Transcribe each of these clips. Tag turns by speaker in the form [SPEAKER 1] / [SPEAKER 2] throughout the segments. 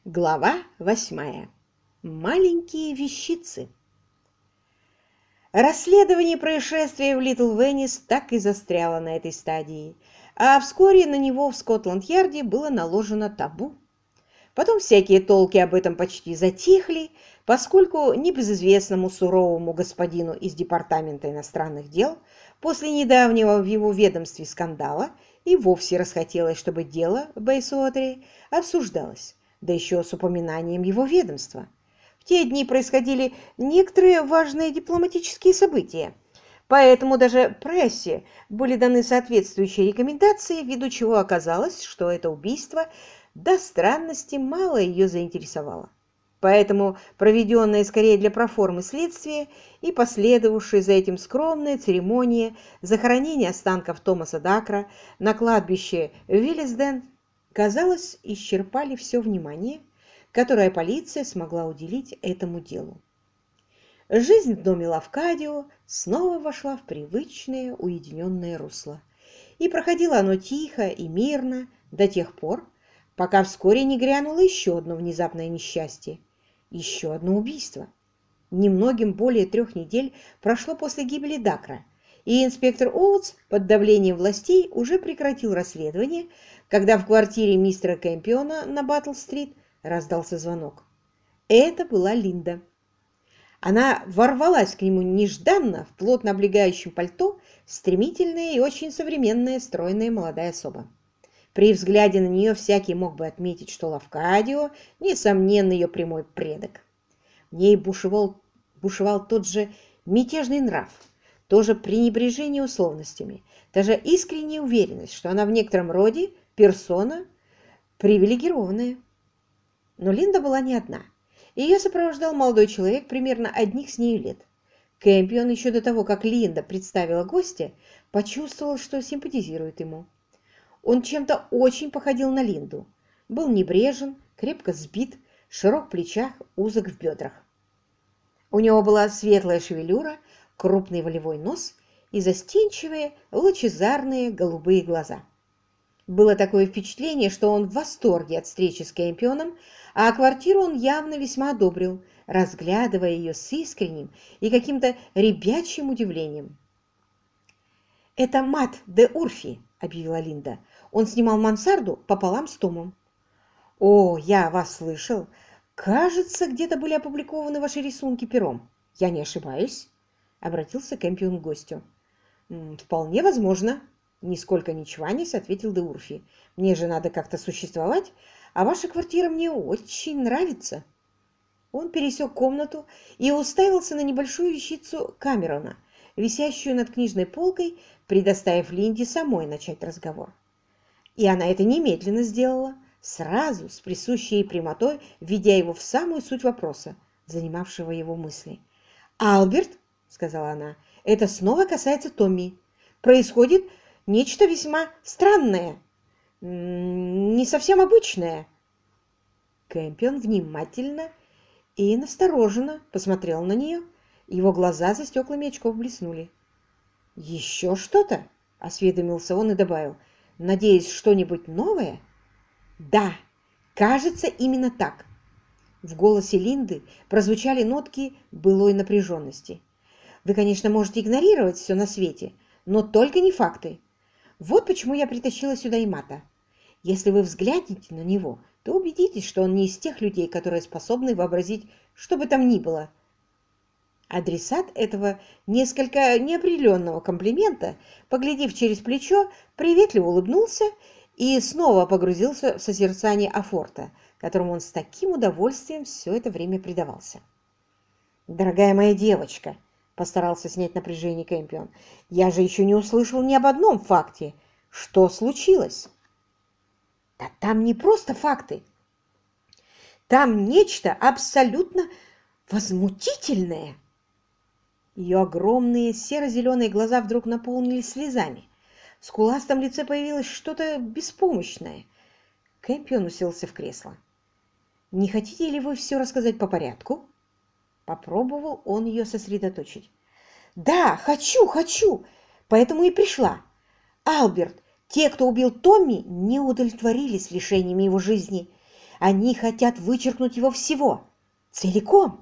[SPEAKER 1] Глава 8. Маленькие вещицы. Расследование происшествия в Литл Веннис так и застряло на этой стадии, а вскоре на него в Скотланд-Ярде было наложено табу. Потом всякие толки об этом почти затихли, поскольку небезызвестному суровому господину из Департамента иностранных дел после недавнего в его ведомстве скандала и вовсе расхотелось, чтобы дело в Бэйсуотере обсуждалось, да еще с упоминанием его ведомства. В те дни происходили некоторые важные дипломатические события, поэтому даже прессе были даны соответствующие рекомендации, ввиду чего оказалось, что это убийство до странности мало ее заинтересовало. Поэтому проведенное скорее для проформы следствие и последовавшая за этим скромная церемония захоронения останков Томаса Дакра на кладбище Виллисден, казалось, исчерпали все внимание, которое полиция смогла уделить этому делу. Жизнь в доме Лавкадио снова вошла в привычное уединенное русло. И проходило оно тихо и мирно до тех пор, пока вскоре не грянуло еще одно внезапное несчастье, еще одно убийство. Немногим более 3 недель прошло после гибели Дакра, и инспектор Оутс под давлением властей уже прекратил расследование, когда в квартире мистера Кэмпиона на Баттл-стрит раздался звонок. Это была Линда. Она ворвалась к нему нежданно в плотно облегающем пальто, стремительная и очень современная стройная молодая особа. При взгляде на нее всякий мог бы отметить, что Лавкадио, несомненно, ее прямой предок. В ней бушевал тот же мятежный нрав, тоже пренебрежение условностями, та же искренняя уверенность, что она в некотором роде персона привилегированная. Но Линда была не одна. Ее сопровождал молодой человек примерно одних с нею лет. Кэмпион еще до того, как Линда представила гостя, почувствовал, что симпатизирует ему. Он чем-то очень походил на Линду. Был небрежен, крепко сбит, широк в плечах, узок в бедрах. У него была светлая шевелюра, крупный волевой нос и застенчивые, лучезарные голубые глаза. Было такое впечатление, что он в восторге от встречи с Кэмпионом, а квартиру он явно весьма одобрил, разглядывая ее с искренним и каким-то ребячьим удивлением. «Это Мат де Урфи», — объявила Линда. «Он снимал мансарду пополам с Томом». «О, я вас слышал. Кажется, где-то были опубликованы ваши рисунки пером. Я не ошибаюсь?» — обратился Кэмпион к гостю. «Вполне возможно», — нисколько не чванясь, ответил де Урфи. «Мне же надо как-то существовать, а ваша квартира мне очень нравится». Он пересек комнату и уставился на небольшую вещицу Камерона, висящую над книжной полкой, предоставив Линде самой начать разговор. И она это немедленно сделала, сразу, с присущей ей прямотой, введя его в самую суть вопроса, занимавшего его мысли. «Алберт», — сказала она, — «это снова касается Томми. Происходит нечто весьма странное, не совсем обычное». Кэмпион внимательно и настороженно посмотрел на нее. Его глаза за стеклами очков блеснули. «Еще что-то?» — осведомился он и добавил. «Надеюсь, что-нибудь новое?» «Да, кажется, именно так». В голосе Линды прозвучали нотки былой напряженности. «Вы, конечно, можете игнорировать все на свете, но только не факты. Вот почему я притащила сюда Имата. Если вы взглянете на него, то убедитесь, что он не из тех людей, которые способны вообразить что бы там ни было». Адресат этого несколько неопределенного комплимента, поглядев через плечо, приветливо улыбнулся и снова погрузился в созерцание Афорта, которому он с таким удовольствием все это время предавался. «Дорогая моя девочка», — постарался снять напряжение Кэмпион, — «я же еще не услышал ни об одном факте. Что случилось?» «Да там не просто факты. Там нечто абсолютно возмутительное». Ее огромные серо-зеленые глаза вдруг наполнились слезами. В скуластом лице появилось что-то беспомощное. Кэмпион уселся в кресло. «Не хотите ли вы все рассказать по порядку?» Попробовал он ее сосредоточить. «Да, хочу! Поэтому и пришла. Алберт, те, кто убил Томми, не удовлетворились лишениями его жизни. Они хотят вычеркнуть его всего, целиком.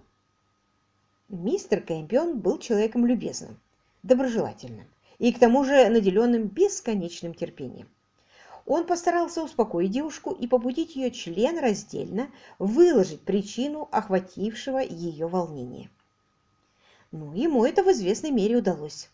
[SPEAKER 1] Мистер Кэмпион был человеком любезным, доброжелательным и к тому же наделенным бесконечным терпением. Он постарался успокоить девушку и побудить ее членраздельно выложить причину охватившего ее волнения. Ну, ему это в известной мере удалось.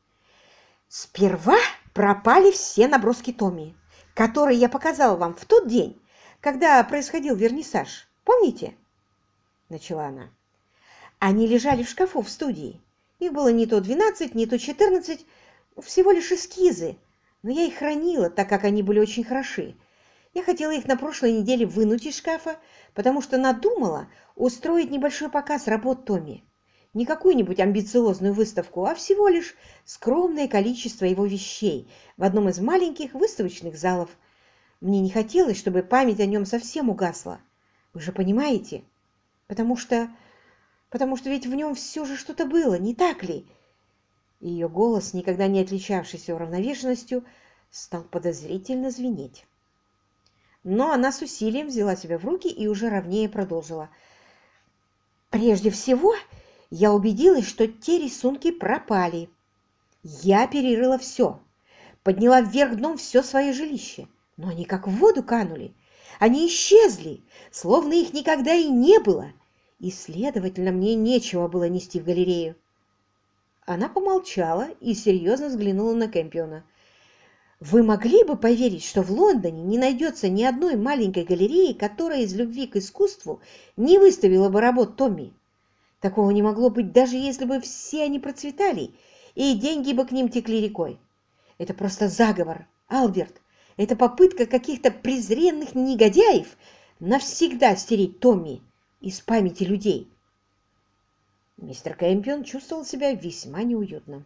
[SPEAKER 1] «Сперва пропали все наброски Томми, которые я показала вам в тот день, когда происходил вернисаж. Помните?» – начала она. «Они лежали в шкафу в студии. Их было не то 12, не то 14, всего лишь эскизы, но я их хранила, так как они были очень хороши. Я хотела их на прошлой неделе вынуть из шкафа, потому что надумала устроить небольшой показ работ Томми. Не какую-нибудь амбициозную выставку, а всего лишь скромное количество его вещей в одном из маленьких выставочных залов. Мне не хотелось, чтобы память о нем совсем угасла. Вы же понимаете? Потому что ведь в нем все же что-то было, не так ли?» Ее голос, никогда не отличавшийся уравновешенностью, стал подозрительно звенеть. Но она с усилием взяла себя в руки и уже ровнее продолжила. «Прежде всего, я убедилась, что те рисунки пропали. Я перерыла все, подняла вверх дном все свое жилище, но они как в воду канули. Они исчезли, словно их никогда и не было, и, следовательно, мне нечего было нести в галерею». Она помолчала и серьезно взглянула на Кэмпиона. «Вы могли бы поверить, что в Лондоне не найдется ни одной маленькой галереи, которая из любви к искусству не выставила бы работ Томми? Такого не могло быть, даже если бы все они процветали, и деньги бы к ним текли рекой. Это просто заговор, Альберт. Это попытка каких-то презренных негодяев навсегда стереть Томми из памяти людей». Мистер Кэмпион чувствовал себя весьма неуютно.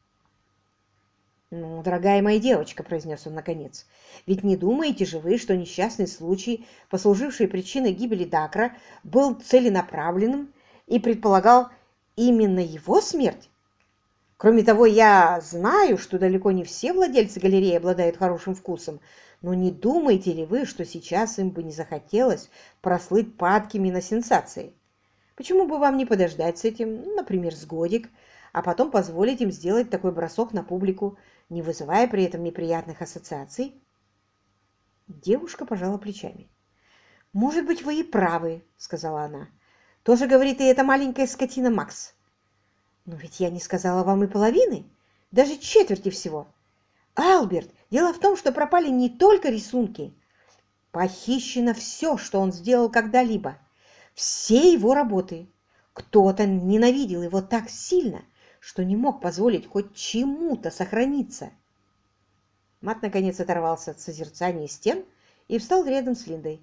[SPEAKER 1] «Ну, дорогая моя девочка», — произнес он наконец, — «ведь не думаете же вы, что несчастный случай, послуживший причиной гибели Дакра, был целенаправленным и предполагал именно его смерть? Кроме того, я знаю, что далеко не все владельцы галереи обладают хорошим вкусом, но не думаете ли вы, что сейчас им бы не захотелось прослыть падкими на сенсации? Почему бы вам не подождать с этим, ну, например, с годик, а потом позволить им сделать такой бросок на публику, не вызывая при этом неприятных ассоциаций?» Девушка пожала плечами. «Может быть, вы и правы», — сказала она. «Тоже говорит и эта маленькая скотина Макс. Но ведь я не сказала вам и половины, даже четверти всего. Альберт, дело в том, что пропали не только рисунки. Похищено все, что он сделал когда-либо. Все его работы. Кто-то ненавидел его так сильно, что не мог позволить хоть чему-то сохраниться». Мат наконец оторвался от созерцания стен и встал рядом с Линдой.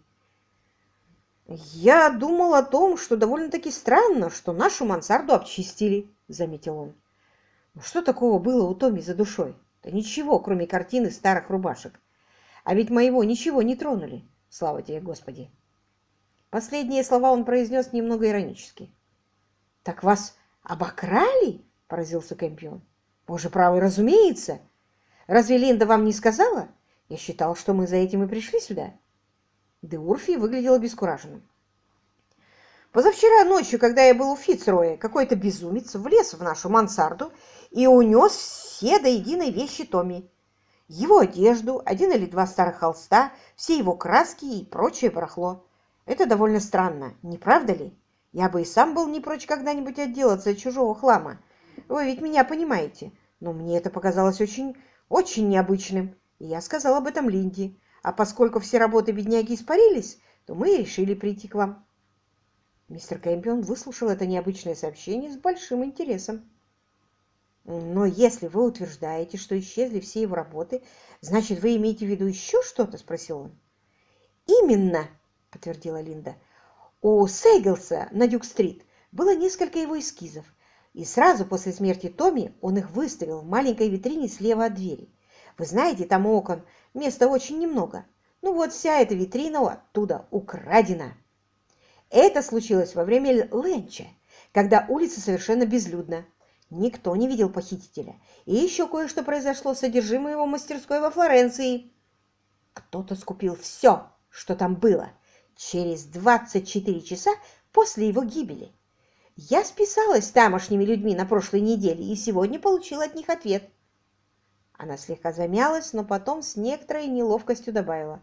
[SPEAKER 1] «Я думал о том, что довольно-таки странно, что нашу мансарду обчистили», — заметил он. «Но что такого было у Томми за душой? Да ничего, кроме картины старых рубашек. А ведь моего ничего не тронули, слава тебе, Господи». Последние слова он произнес немного иронически. «Так вас обокрали?» — поразился Кэмпион. «Боже правый, разумеется! Разве Линда вам не сказала? Я считал, что мы за этим и пришли сюда». Де Урфи выглядел обескураженным. «Позавчера ночью, когда я был у Фицроя, какой-то безумец влез в нашу мансарду и унес все до единой вещи Томми. Его одежду, один или два старых холста, все его краски и прочее барахло. Это довольно странно, не правда ли? Я бы и сам был не прочь когда-нибудь отделаться от чужого хлама. Вы ведь меня понимаете. Но мне это показалось очень, очень необычным, и я сказал об этом Линде. А поскольку все работы бедняги испарились, то мы и решили прийти к вам». Мистер Кэмпион выслушал это необычное сообщение с большим интересом. «Но если вы утверждаете, что исчезли все его работы, значит, вы имеете в виду еще что-то?» – спросил он. «Именно», – подтвердила Линда. «У Сейглса на Дюк-стрит было несколько его эскизов, и сразу после смерти Томми он их выставил в маленькой витрине слева от двери. Вы знаете, там у окон места очень немного. Ну вот вся эта витрина оттуда украдена. Это случилось во время ленча, когда улица совершенно безлюдна. Никто не видел похитителя. И еще кое-что произошло с содержимым его мастерской во Флоренции. Кто-то скупил все, что там было, через 24 часа после его гибели. Я списалась с тамошними людьми на прошлой неделе и сегодня получила от них ответ. Она слегка замялась, но потом с некоторой неловкостью добавила.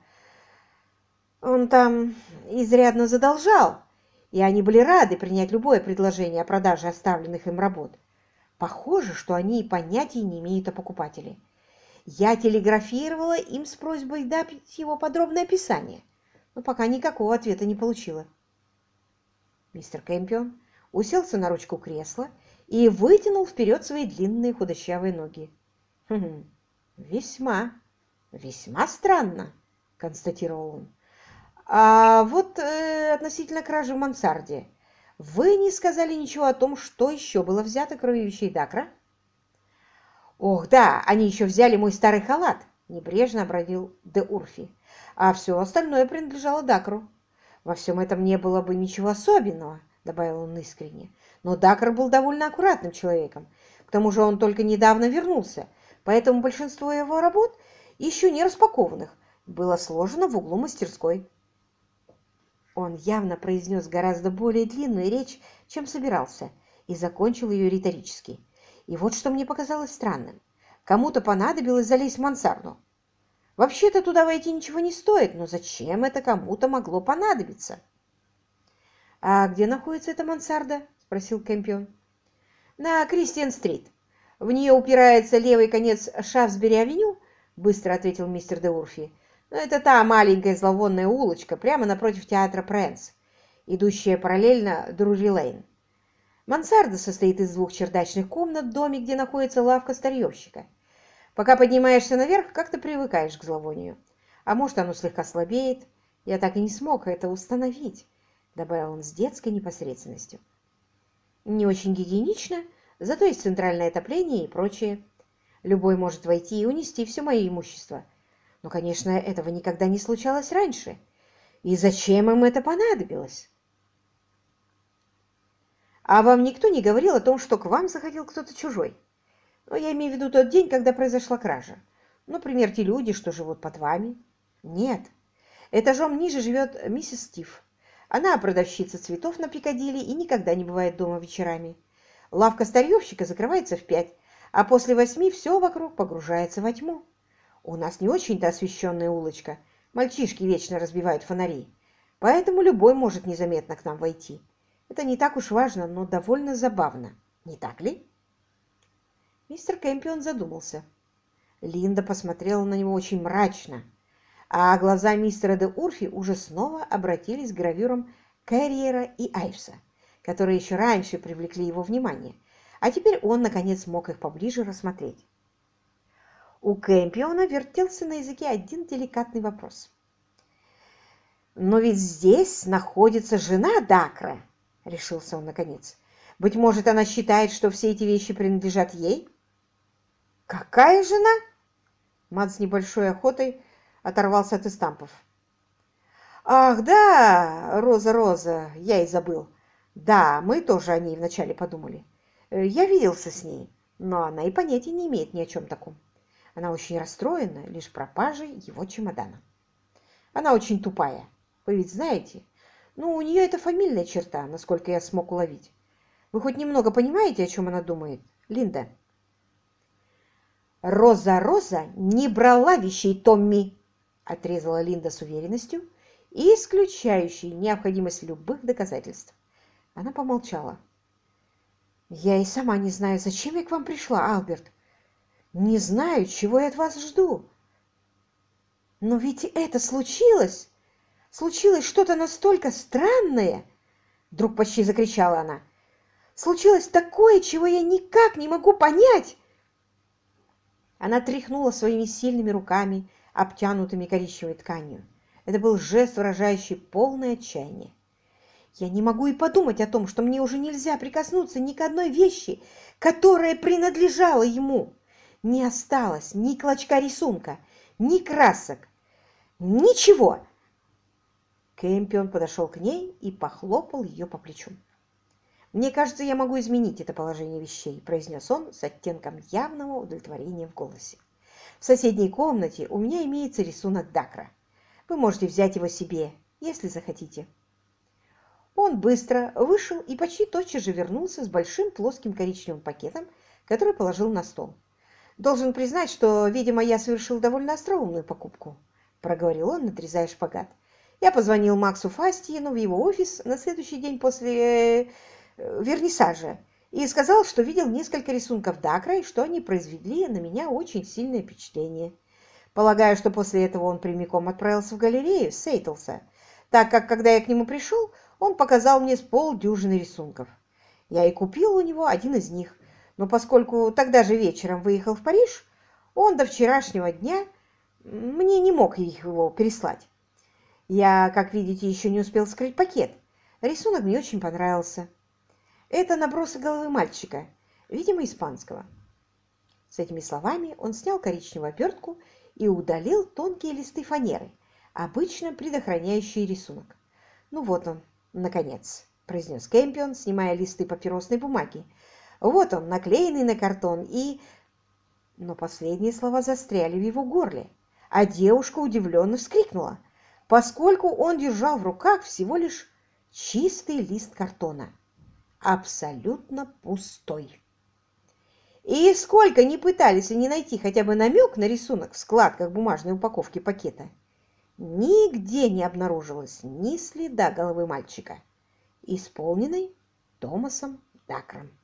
[SPEAKER 1] Он там изрядно задолжал, и они были рады принять любое предложение о продаже оставленных им работ. Похоже, что они и понятия не имеют о покупателе. Я телеграфировала им с просьбой дать его подробное описание, но пока никакого ответа не получила. Мистер Кэмпион уселся на ручку кресла и вытянул вперед свои длинные худощавые ноги. «Весьма, весьма странно», — констатировал он. «А вот относительно кражи в мансарде, вы не сказали ничего о том, что еще было взято, кроме вещей Дакра?» «Ох, да, они еще взяли мой старый халат», — небрежно обронил де Урфи. «А все остальное принадлежало Дакру. Во всем этом не было бы ничего особенного», — добавил он искренне. «Но Дакр был довольно аккуратным человеком. К тому же он только недавно вернулся, поэтому большинство его работ, еще не распакованных, было сложено в углу мастерской». Он явно произнес гораздо более длинную речь, чем собирался, и закончил ее риторически. И вот что мне показалось странным. Кому-то понадобилось залезть в мансарду. Вообще-то туда войти ничего не стоит, но зачем это кому-то могло понадобиться? «А где находится эта мансарда?» – спросил Кэмпион. «На Кристиан-стрит. В нее упирается левый конец Шафсбери-авеню», – быстро ответил мистер де Урфи. «Но это та маленькая зловонная улочка прямо напротив театра Прэнс, идущая параллельно Друри-Лейн. Мансарда состоит из 2 чердачных комнат в доме, где находится лавка старьевщика. Пока поднимаешься наверх, как-то привыкаешь к зловонию. А может, оно слегка слабеет. Я так и не смог это установить», — добавил он с детской непосредственностью. «Не очень гигиенично, зато есть центральное отопление и прочее. Любой может войти и унести все мое имущество. Но, конечно, этого никогда не случалось раньше. И зачем им это понадобилось?» «А вам никто не говорил о том, что к вам заходил кто-то чужой? Ну, я имею в виду тот день, когда произошла кража. Например, те люди, что живут под вами». «Нет. Этажом ниже живет миссис Стив. Она продавщица цветов на Пикадилли и никогда не бывает дома вечерами. Лавка старьевщика закрывается в 5, а после 8 все вокруг погружается во тьму. У нас не очень-то освещенная улочка. Мальчишки вечно разбивают фонари. Поэтому любой может незаметно к нам войти. Это не так уж важно, но довольно забавно. Не так ли?» Мистер Кэмпион задумался. Линда посмотрела на него очень мрачно, а глаза мистера де Урфи уже снова обратились к гравюрам Кэрриера и Айвса, которые еще раньше привлекли его внимание, а теперь он, наконец, мог их поближе рассмотреть. У Кэмпиона вертелся на языке один деликатный вопрос. «Но ведь здесь находится жена Дакра», — решился он наконец. «Быть может, она считает, что все эти вещи принадлежат ей?» «Какая жена?» Мат с небольшой охотой оторвался от эстампов. «Ах, да, Роза, я и забыл. Да, мы тоже о ней вначале подумали. Я виделся с ней, но она и понятия не имеет ни о чем таком. Она очень расстроена лишь пропажей его чемодана. Она очень тупая, вы ведь знаете. Ну, у нее это фамильная черта, насколько я смог уловить. Вы хоть немного понимаете, о чем она думает, Линда?» «Роза не брала вещей Томми», — отрезала Линда с уверенностью, исключающей необходимость любых доказательств. Она помолчала. «Я и сама не знаю, зачем я к вам пришла, Алберт. Не знаю, чего я от вас жду. Но ведь это случилось! Случилось что-то настолько странное!» Вдруг почти закричала она. «Случилось такое, чего я никак не могу понять!» Она тряхнула своими сильными руками, обтянутыми коричневой тканью. Это был жест, выражающий полное отчаяние. «Я не могу и подумать о том, что мне уже нельзя прикоснуться ни к одной вещи, которая принадлежала ему. Не осталось ни клочка рисунка, ни красок, ничего!» Кэмпион подошел к ней и похлопал ее по плечу. «Мне кажется, я могу изменить это положение вещей», — произнес он с оттенком явного удовлетворения в голосе. «В соседней комнате у меня имеется рисунок Дакра. Вы можете взять его себе, если захотите». Он быстро вышел и почти тотчас же вернулся с большим плоским коричневым пакетом, который положил на стол. «Должен признать, что, видимо, я совершил довольно остроумную покупку», — проговорил он, надрезая шпагат. «Я позвонил Максу Фастиену в его офис на следующий день после вернисажа и сказал, что видел несколько рисунков Дакра и что они произвели на меня очень сильное впечатление. Полагаю, что после этого он прямиком отправился в галерею Сейтлса, так как, когда я к нему пришел, он показал мне с полдюжины рисунков. Я и купил у него один из них, но поскольку тогда же вечером выехал в Париж, он до вчерашнего дня мне не мог его переслать. Я, как видите, еще не успел вскрыть пакет. Рисунок мне очень понравился. Это набросок головы мальчика, видимо, испанского». С этими словами он снял коричневую обертку и удалил тонкие листы фанеры, обычно предохраняющие рисунок. «Ну вот он, наконец», — произнес Кэмпион, снимая листы папиросной бумаги. «Вот он, наклеенный на картон и...» Но последние слова застряли в его горле, а девушка удивленно вскрикнула, поскольку он держал в руках всего лишь чистый лист картона, абсолютно пустой. И сколько ни пытались они найти хотя бы намек на рисунок в складках бумажной упаковки пакета, нигде не обнаружилось ни следа головы мальчика, исполненной Томасом Дакром.